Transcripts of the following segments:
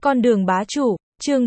Con đường bá chủ, chương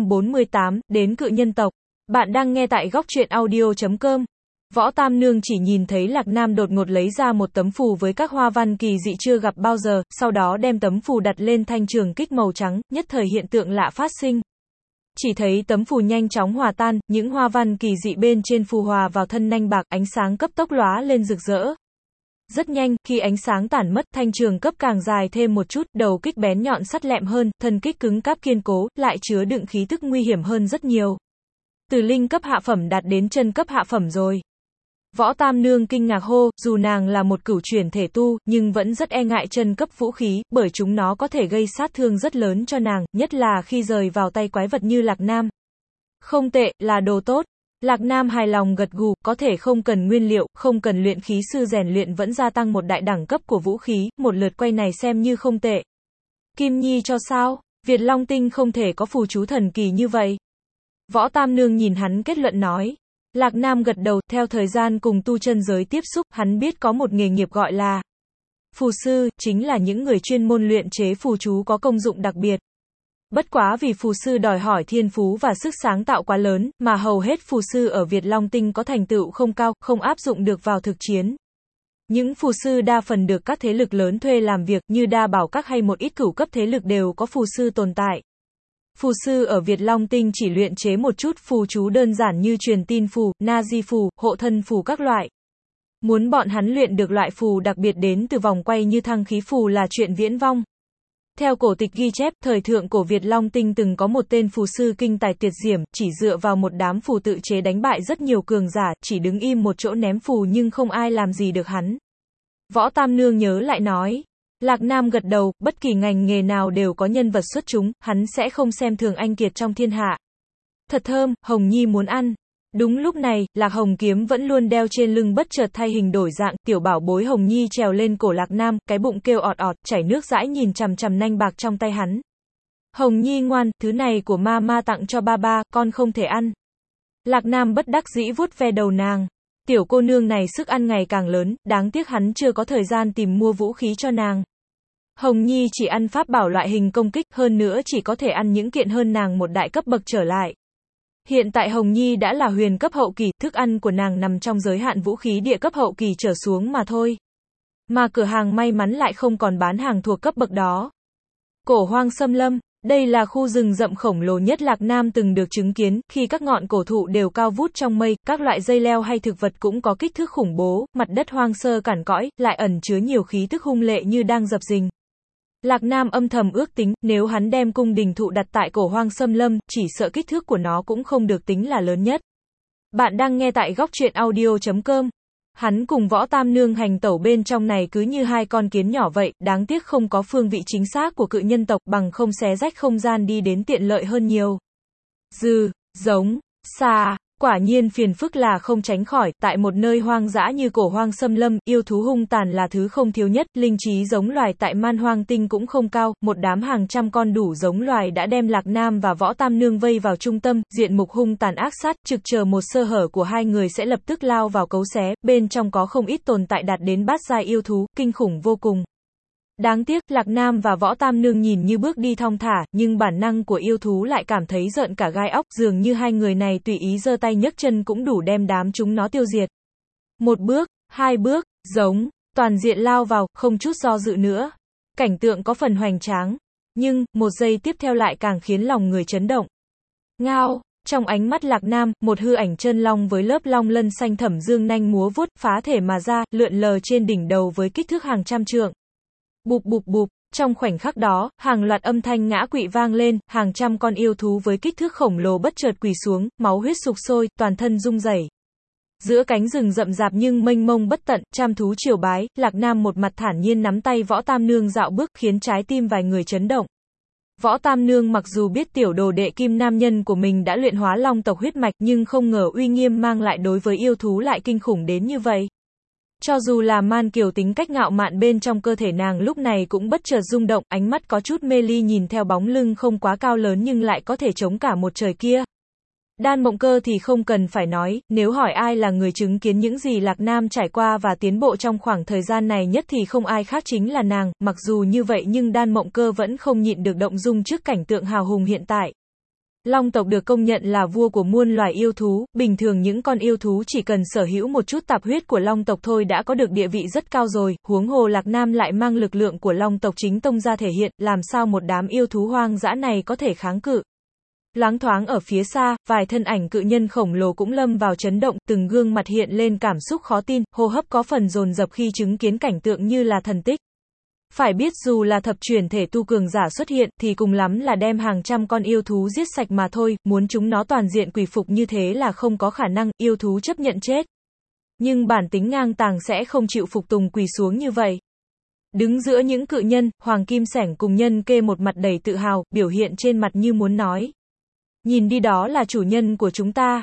448, đến cự nhân tộc. Bạn đang nghe tại góc truyện audio.com. Võ Tam Nương chỉ nhìn thấy Lạc Nam đột ngột lấy ra một tấm phù với các hoa văn kỳ dị chưa gặp bao giờ, sau đó đem tấm phù đặt lên thanh trường kích màu trắng, nhất thời hiện tượng lạ phát sinh. Chỉ thấy tấm phù nhanh chóng hòa tan, những hoa văn kỳ dị bên trên phù hòa vào thân nanh bạc, ánh sáng cấp tốc lóa lên rực rỡ. Rất nhanh, khi ánh sáng tản mất, thanh trường cấp càng dài thêm một chút, đầu kích bén nhọn sắc lẹm hơn, thân kích cứng cáp kiên cố, lại chứa đựng khí tức nguy hiểm hơn rất nhiều. Từ linh cấp hạ phẩm đạt đến chân cấp hạ phẩm rồi. Võ Tam Nương kinh ngạc hô, dù nàng là một cửu chuyển thể tu, nhưng vẫn rất e ngại chân cấp vũ khí, bởi chúng nó có thể gây sát thương rất lớn cho nàng, nhất là khi rời vào tay quái vật như Lạc Nam. Không tệ, là đồ tốt. Lạc Nam hài lòng gật gù, có thể không cần nguyên liệu, không cần luyện khí sư rèn luyện vẫn gia tăng một đại đẳng cấp của vũ khí, một lượt quay này xem như không tệ. Kim Nhi cho sao? Việt Long Tinh không thể có phù chú thần kỳ như vậy. Võ Tam Nương nhìn hắn kết luận nói. Lạc Nam gật đầu, theo thời gian cùng tu chân giới tiếp xúc, hắn biết có một nghề nghiệp gọi là phù sư, chính là những người chuyên môn luyện chế phù chú có công dụng đặc biệt. Bất quá vì phù sư đòi hỏi thiên phú và sức sáng tạo quá lớn, mà hầu hết phù sư ở Việt Long Tinh có thành tựu không cao, không áp dụng được vào thực chiến. Những phù sư đa phần được các thế lực lớn thuê làm việc, như Đa Bảo Các hay một ít cửu cấp thế lực đều có phù sư tồn tại. Phù sư ở Việt Long Tinh chỉ luyện chế một chút phù chú đơn giản như truyền tin phù, na di phù, hộ thân phù các loại. Muốn bọn hắn luyện được loại phù đặc biệt đến từ vòng quay như thăng khí phù là chuyện viễn vông. Theo cổ tịch ghi chép, thời thượng cổ Việt Long Tinh từng có một tên phù sư kinh tài tuyệt diễm, chỉ dựa vào một đám phù tự chế đánh bại rất nhiều cường giả, chỉ đứng im một chỗ ném phù nhưng không ai làm gì được hắn. Võ Tam Nương nhớ lại nói. Lạc Nam gật đầu, bất kỳ ngành nghề nào đều có nhân vật xuất chúng, hắn sẽ không xem thường anh kiệt trong thiên hạ. Thật thơm, Hồng Nhi muốn ăn. Đúng lúc này, Lạc Hồng kiếm vẫn luôn đeo trên lưng bất chợt thay hình đổi dạng, tiểu bảo bối Hồng Nhi trèo lên cổ Lạc Nam, cái bụng kêu ọt ọt, chảy nước dãi nhìn chằm chằm nanh bạc trong tay hắn. Hồng Nhi ngoan, thứ này của ma tặng cho ba, con không thể ăn. Lạc Nam bất đắc dĩ vuốt ve đầu nàng. Tiểu cô nương này sức ăn ngày càng lớn, đáng tiếc hắn chưa có thời gian tìm mua vũ khí cho nàng. Hồng Nhi chỉ ăn pháp bảo loại hình công kích, hơn nữa chỉ có thể ăn những kiện hơn nàng một đại cấp bậc trở lại. Hiện tại Hồng Nhi đã là huyền cấp hậu kỳ, thức ăn của nàng nằm trong giới hạn vũ khí địa cấp hậu kỳ trở xuống mà thôi. Mà cửa hàng may mắn lại không còn bán hàng thuộc cấp bậc đó. Cổ hoang xâm lâm, đây là khu rừng rậm khổng lồ nhất Lạc Nam từng được chứng kiến, khi các ngọn cổ thụ đều cao vút trong mây, các loại dây leo hay thực vật cũng có kích thước khủng bố, mặt đất hoang sơ cằn cõi, lại ẩn chứa nhiều khí tức hung lệ như đang dập dình. Lạc Nam âm thầm ước tính, nếu hắn đem cung đình thụ đặt tại cổ hoang xâm lâm, chỉ sợ kích thước của nó cũng không được tính là lớn nhất. Bạn đang nghe tại góc truyện audio.com. Hắn cùng Võ Tam Nương hành tẩu bên trong này cứ như hai con kiến nhỏ vậy, đáng tiếc không có phương vị chính xác của cự nhân tộc, bằng không xé rách không gian đi đến tiện lợi hơn nhiều. Giống, xà, quả nhiên phiền phức là không tránh khỏi, tại một nơi hoang dã như cổ hoang xâm lâm, yêu thú hung tàn là thứ không thiếu nhất, linh trí giống loài tại Man Hoang Tinh cũng không cao, một đám hàng trăm con đủ giống loài đã đem Lạc Nam và Võ Tam Nương vây vào trung tâm, diện mục hung tàn ác sát, trực chờ một sơ hở của hai người sẽ lập tức lao vào cấu xé, bên trong có không ít tồn tại đạt đến bát giai yêu thú, kinh khủng vô cùng. Đáng tiếc, Lạc Nam và Võ Tam Nương nhìn như bước đi thong thả, nhưng bản năng của yêu thú lại cảm thấy rợn cả gai óc, dường như hai người này tùy ý giơ tay nhấc chân cũng đủ đem đám chúng nó tiêu diệt. Một bước, hai bước, giống, toàn diện lao vào, không chút do dự nữa. Cảnh tượng có phần hoành tráng, nhưng, một giây tiếp theo lại càng khiến lòng người chấn động. Ngao, trong ánh mắt Lạc Nam, một hư ảnh chân long với lớp long lân xanh thẳm dương nanh múa vuốt, phá thể mà ra, lượn lờ trên đỉnh đầu với kích thước hàng trăm trượng. Bụp bụp bụp, trong khoảnh khắc đó, hàng loạt âm thanh ngã quỵ vang lên, hàng trăm con yêu thú với kích thước khổng lồ bất chợt quỳ xuống, máu huyết sục sôi, toàn thân rung rẩy. Giữa cánh rừng rậm rạp nhưng mênh mông bất tận, trăm thú triều bái, Lạc Nam một mặt thản nhiên nắm tay Võ Tam Nương dạo bước, khiến trái tim vài người chấn động. Võ Tam Nương mặc dù biết tiểu đồ đệ kim nam nhân của mình đã luyện hóa long tộc huyết mạch, nhưng không ngờ uy nghiêm mang lại đối với yêu thú lại kinh khủng đến như vậy. Cho dù là Man Kiều tính cách ngạo mạn bên trong cơ thể nàng lúc này cũng bất chợt rung động, ánh mắt có chút mê ly nhìn theo bóng lưng không quá cao lớn nhưng lại có thể chống cả một trời kia. Đan Mộng Cơ thì không cần phải nói, nếu hỏi ai là người chứng kiến những gì Lạc Nam trải qua và tiến bộ trong khoảng thời gian này nhất thì không ai khác chính là nàng, mặc dù như vậy nhưng Đan Mộng Cơ vẫn không nhịn được động dung trước cảnh tượng hào hùng hiện tại. Long tộc được công nhận là vua của muôn loài yêu thú, bình thường những con yêu thú chỉ cần sở hữu một chút tạp huyết của Long tộc thôi đã có được địa vị rất cao rồi, huống hồ Lạc Nam lại mang lực lượng của Long tộc chính tông ra thể hiện, làm sao một đám yêu thú hoang dã này có thể kháng cự. Loáng thoáng ở phía xa, vài thân ảnh cự nhân khổng lồ cũng lâm vào chấn động, từng gương mặt hiện lên cảm xúc khó tin, hô hấp có phần dồn dập khi chứng kiến cảnh tượng như là thần tích. Phải biết dù là thập chuyển thể tu cường giả xuất hiện thì cùng lắm là đem hàng trăm con yêu thú giết sạch mà thôi, muốn chúng nó toàn diện quỳ phục như thế là không có khả năng, yêu thú chấp nhận chết. Nhưng bản tính ngang tàng sẽ không chịu phục tùng quỳ xuống như vậy. Đứng giữa những cự nhân, Hoàng Kim Sẻng cùng Nhân Kê một mặt đầy tự hào, biểu hiện trên mặt như muốn nói. Nhìn đi đó là chủ nhân của chúng ta.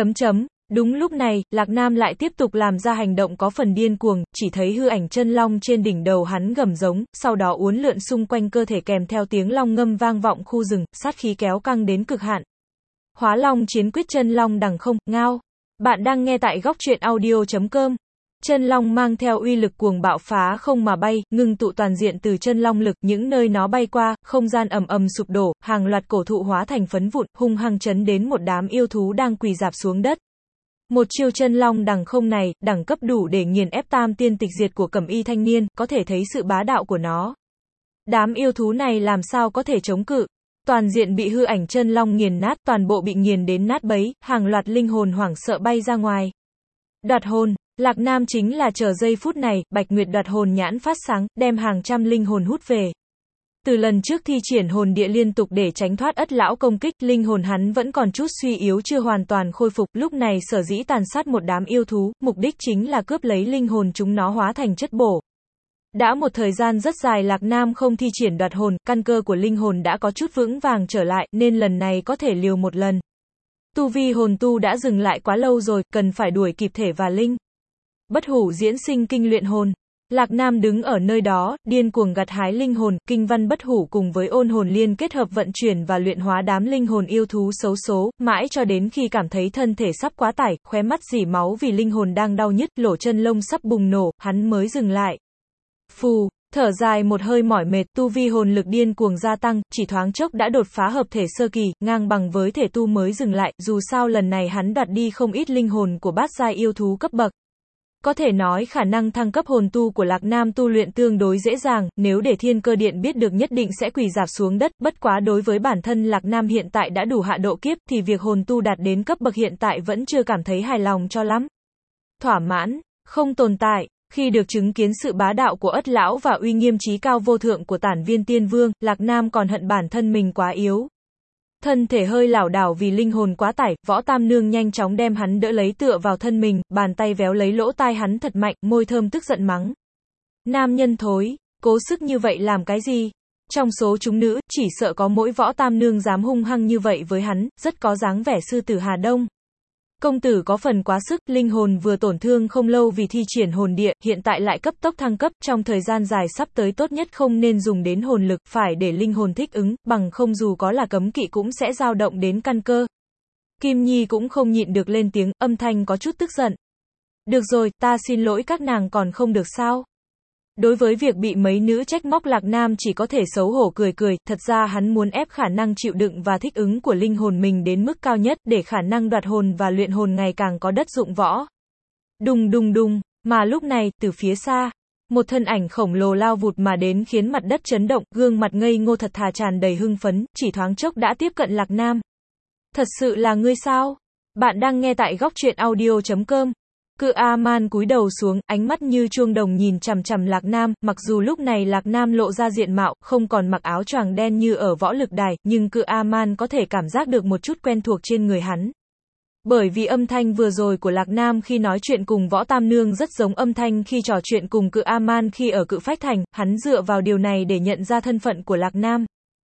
Đúng lúc này, Lạc Nam lại tiếp tục làm ra hành động có phần điên cuồng, chỉ thấy hư ảnh chân long trên đỉnh đầu hắn gầm giống, sau đó uốn lượn xung quanh cơ thể kèm theo tiếng long ngâm vang vọng khu rừng, sát khí kéo căng đến cực hạn. Hóa Long Chiến Quyết chân long đằng không, ngao. Bạn đang nghe tại góc truyện audio.com. Chân long mang theo uy lực cuồng bạo phá không mà bay, ngưng tụ toàn diện từ chân long lực, những nơi nó bay qua, không gian ầm ầm sụp đổ, hàng loạt cổ thụ hóa thành phấn vụn, hung hăng chấn đến một đám yêu thú đang quỳ rạp xuống đất. Một chiêu chân long đằng không này, đẳng cấp đủ để nghiền ép tam tiên tịch diệt của Cẩm Y thanh niên, có thể thấy sự bá đạo của nó. Đám yêu thú này làm sao có thể chống cự? Toàn diện bị hư ảnh chân long nghiền nát, toàn bộ bị nghiền đến nát bấy, hàng loạt linh hồn hoảng sợ bay ra ngoài. Đoạt hồn, Lạc Nam chính là chờ giây phút này, Bạch Nguyệt đoạt hồn nhãn phát sáng, đem hàng trăm linh hồn hút về. Từ lần trước thi triển hồn địa liên tục để tránh thoát Ất lão công kích, linh hồn hắn vẫn còn chút suy yếu chưa hoàn toàn khôi phục, lúc này sở dĩ tàn sát một đám yêu thú, mục đích chính là cướp lấy linh hồn chúng nó hóa thành chất bổ. Đã một thời gian rất dài Lạc Nam không thi triển đoạt hồn, căn cơ của linh hồn đã có chút vững vàng trở lại, nên lần này có thể liều một lần. Tu vi hồn tu đã dừng lại quá lâu rồi, cần phải đuổi kịp thể và linh. Bất hủ diễn sinh kinh luyện hồn. Lạc Nam đứng ở nơi đó, điên cuồng gặt hái linh hồn, kinh văn bất hủ cùng với ôn hồn liên kết hợp vận chuyển và luyện hóa đám linh hồn yêu thú xấu số, mãi cho đến khi cảm thấy thân thể sắp quá tải, khóe mắt rỉ máu vì linh hồn đang đau nhức, lỗ chân lông sắp bùng nổ, hắn mới dừng lại. Phù, thở dài một hơi mỏi mệt, tu vi hồn lực điên cuồng gia tăng, chỉ thoáng chốc đã đột phá hợp thể sơ kỳ, ngang bằng với thể tu mới dừng lại, dù sao lần này hắn đoạt đi không ít linh hồn của bát giai yêu thú cấp bậc. Có thể nói khả năng thăng cấp hồn tu của Lạc Nam tu luyện tương đối dễ dàng, nếu để Thiên Cơ Điện biết được nhất định sẽ quỳ rạp xuống đất, bất quá đối với bản thân Lạc Nam hiện tại đã đủ hạ độ kiếp, thì việc hồn tu đạt đến cấp bậc hiện tại vẫn chưa cảm thấy hài lòng cho lắm. Thỏa mãn, không tồn tại. Khi được chứng kiến sự bá đạo của Ất lão và uy nghiêm chí cao vô thượng của Tản Viên Tiên Vương, Lạc Nam còn hận bản thân mình quá yếu. Thân thể hơi lảo đảo vì linh hồn quá tải, Võ Tam Nương nhanh chóng đem hắn đỡ lấy tựa vào thân mình, bàn tay véo lấy lỗ tai hắn thật mạnh, môi thơm tức giận mắng. Nam nhân thối, cố sức như vậy làm cái gì? Trong số chúng nữ, chỉ sợ có mỗi Võ Tam Nương dám hung hăng như vậy với hắn, rất có dáng vẻ sư tử Hà Đông. Công tử có phần quá sức, linh hồn vừa tổn thương không lâu vì thi triển hồn địa, hiện tại lại cấp tốc thăng cấp, trong thời gian dài sắp tới tốt nhất không nên dùng đến hồn lực, phải để linh hồn thích ứng, bằng không dù có là cấm kỵ cũng sẽ dao động đến căn cơ. Kim Nhi cũng không nhịn được lên tiếng, âm thanh có chút tức giận. Được rồi, ta xin lỗi các nàng còn không được sao? Đối với việc bị mấy nữ trách móc Lạc Nam chỉ có thể xấu hổ cười cười, thật ra hắn muốn ép khả năng chịu đựng và thích ứng của linh hồn mình đến mức cao nhất, để khả năng đoạt hồn và luyện hồn ngày càng có đất dụng võ. Đùng đùng đùng, mà lúc này, từ phía xa, một thân ảnh khổng lồ lao vụt mà đến khiến mặt đất chấn động, gương mặt ngây ngô thật thà tràn đầy hưng phấn, chỉ thoáng chốc đã tiếp cận Lạc Nam. Thật sự là ngươi sao? Bạn đang nghe tại góc truyện audio.com. Cự A-man cúi đầu xuống, ánh mắt như chuông đồng nhìn chằm chằm Lạc Nam, mặc dù lúc này Lạc Nam lộ ra diện mạo, không còn mặc áo choàng đen như ở võ lực đài, nhưng Cự A-man có thể cảm giác được một chút quen thuộc trên người hắn. Bởi vì âm thanh vừa rồi của Lạc Nam khi nói chuyện cùng Võ Tam Nương rất giống âm thanh khi trò chuyện cùng Cự A-man khi ở Cự Phách Thành, hắn dựa vào điều này để nhận ra thân phận của Lạc Nam.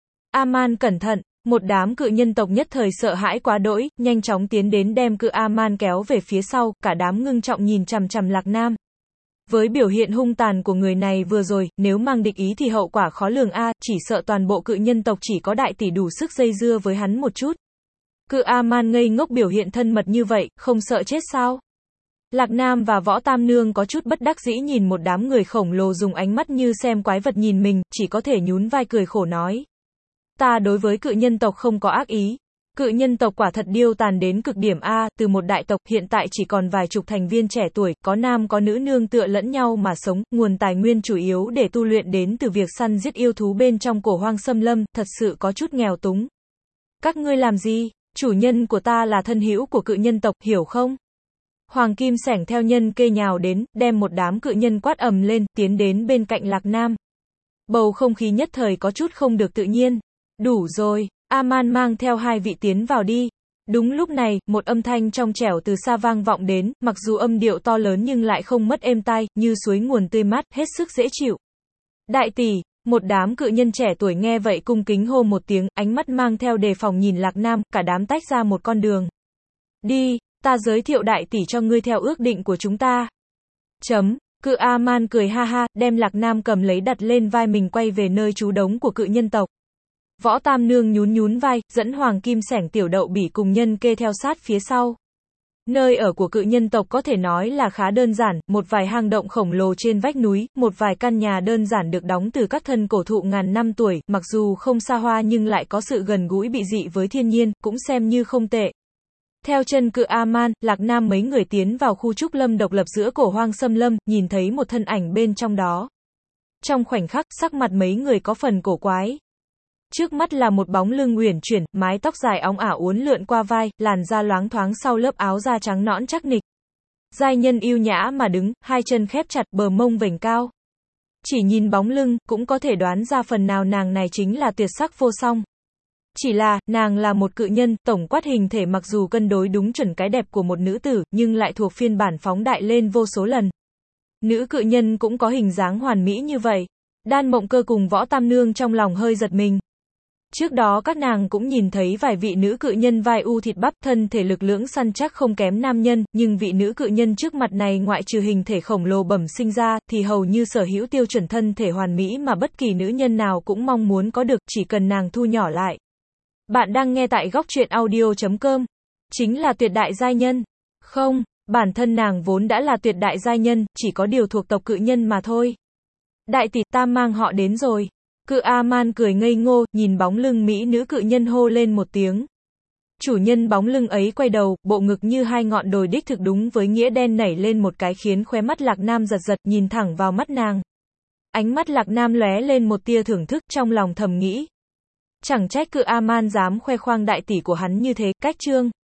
A-man cẩn thận! Một đám cự nhân tộc nhất thời sợ hãi quá đỗi, nhanh chóng tiến đến đem Cự A-man kéo về phía sau, cả đám ngưng trọng nhìn chằm chằm Lạc Nam. Với biểu hiện hung tàn của người này vừa rồi, nếu mang địch ý thì hậu quả khó lường a, chỉ sợ toàn bộ cự nhân tộc chỉ có đại tỷ đủ sức dây dưa với hắn một chút. Cự A-man ngây ngốc biểu hiện thân mật như vậy, không sợ chết sao? Lạc Nam và Võ Tam Nương có chút bất đắc dĩ nhìn một đám người khổng lồ dùng ánh mắt như xem quái vật nhìn mình, chỉ có thể nhún vai cười khổ nói. Ta đối với cự nhân tộc không có ác ý. Cự nhân tộc quả thật điêu tàn đến cực điểm A, từ một đại tộc hiện tại chỉ còn vài chục thành viên trẻ tuổi, có nam có nữ nương tựa lẫn nhau mà sống, nguồn tài nguyên chủ yếu để tu luyện đến từ việc săn giết yêu thú bên trong cổ hoang xâm lâm, thật sự có chút nghèo túng. Các ngươi làm gì? Chủ nhân của ta là thân hữu của cự nhân tộc, hiểu không? Hoàng Kim Sẻng theo nhân kê nhào đến, đem một đám cự nhân quát ầm lên, tiến đến bên cạnh Lạc Nam. Bầu không khí nhất thời có chút không được tự nhiên. Đủ rồi, A-man mang theo hai vị tiến vào đi. Đúng lúc này, một âm thanh trong trẻo từ xa vang vọng đến, mặc dù âm điệu to lớn nhưng lại không mất êm tai, như suối nguồn tươi mát, hết sức dễ chịu. Đại tỷ, một đám cự nhân trẻ tuổi nghe vậy cung kính hô một tiếng, ánh mắt mang theo đề phòng nhìn Lạc Nam, cả đám tách ra một con đường. Đi, ta giới thiệu đại tỷ cho ngươi theo ước định của chúng ta. Cự A-man cười ha ha, đem Lạc Nam cầm lấy đặt lên vai mình quay về nơi trú đóng của cự nhân tộc. Võ Tam Nương nhún vai, dẫn Hoàng Kim Sẻng tiểu đậu bỉ cùng nhân kê theo sát phía sau. Nơi ở của cự nhân tộc có thể nói là khá đơn giản, một vài hang động khổng lồ trên vách núi, một vài căn nhà đơn giản được đóng từ các thân cổ thụ ngàn năm tuổi, mặc dù không xa hoa nhưng lại có sự gần gũi bị dị với thiên nhiên, cũng xem như không tệ. Theo chân cự A-man, Lạc Nam mấy người tiến vào khu trúc lâm độc lập giữa cổ hoang xâm lâm, nhìn thấy một thân ảnh bên trong đó. Trong khoảnh khắc, sắc mặt mấy người có phần cổ quái. Trước mắt là một bóng lưng uyển chuyển, mái tóc dài óng ả uốn lượn qua vai, làn da loáng thoáng sau lớp áo da trắng nõn chắc nịch. Giai nhân yêu nhã mà đứng, hai chân khép chặt, bờ mông vểnh cao. Chỉ nhìn bóng lưng, cũng có thể đoán ra phần nào nàng này chính là tuyệt sắc vô song. Chỉ là, nàng là một cự nhân, tổng quát hình thể mặc dù cân đối đúng chuẩn cái đẹp của một nữ tử, nhưng lại thuộc phiên bản phóng đại lên vô số lần. Nữ cự nhân cũng có hình dáng hoàn mỹ như vậy. Đan Mộng Cơ cùng Võ Tam Nương trong lòng hơi giật mình. Trước đó các nàng cũng nhìn thấy vài vị nữ cự nhân vai u thịt bắp, thân thể lực lưỡng săn chắc không kém nam nhân, nhưng vị nữ cự nhân trước mặt này ngoại trừ hình thể khổng lồ bẩm sinh ra, thì hầu như sở hữu tiêu chuẩn thân thể hoàn mỹ mà bất kỳ nữ nhân nào cũng mong muốn có được, chỉ cần nàng thu nhỏ lại. Bạn đang nghe tại góc truyện audio.com. Chính là tuyệt đại giai nhân. Không, bản thân nàng vốn đã là tuyệt đại giai nhân, chỉ có điều thuộc tộc cự nhân mà thôi. Đại tỷ, ta mang họ đến rồi. Cự A-man cười ngây ngô, nhìn bóng lưng mỹ nữ cự nhân hô lên một tiếng. Chủ nhân bóng lưng ấy quay đầu, bộ ngực như hai ngọn đồi đích thực đúng với nghĩa đen nảy lên một cái khiến khóe mắt Lạc Nam giật giật, nhìn thẳng vào mắt nàng. Ánh mắt Lạc Nam lóe lên một tia thưởng thức, trong lòng thầm nghĩ. Chẳng trách cự A-man dám khoe khoang đại tỷ của hắn như thế, cách chương.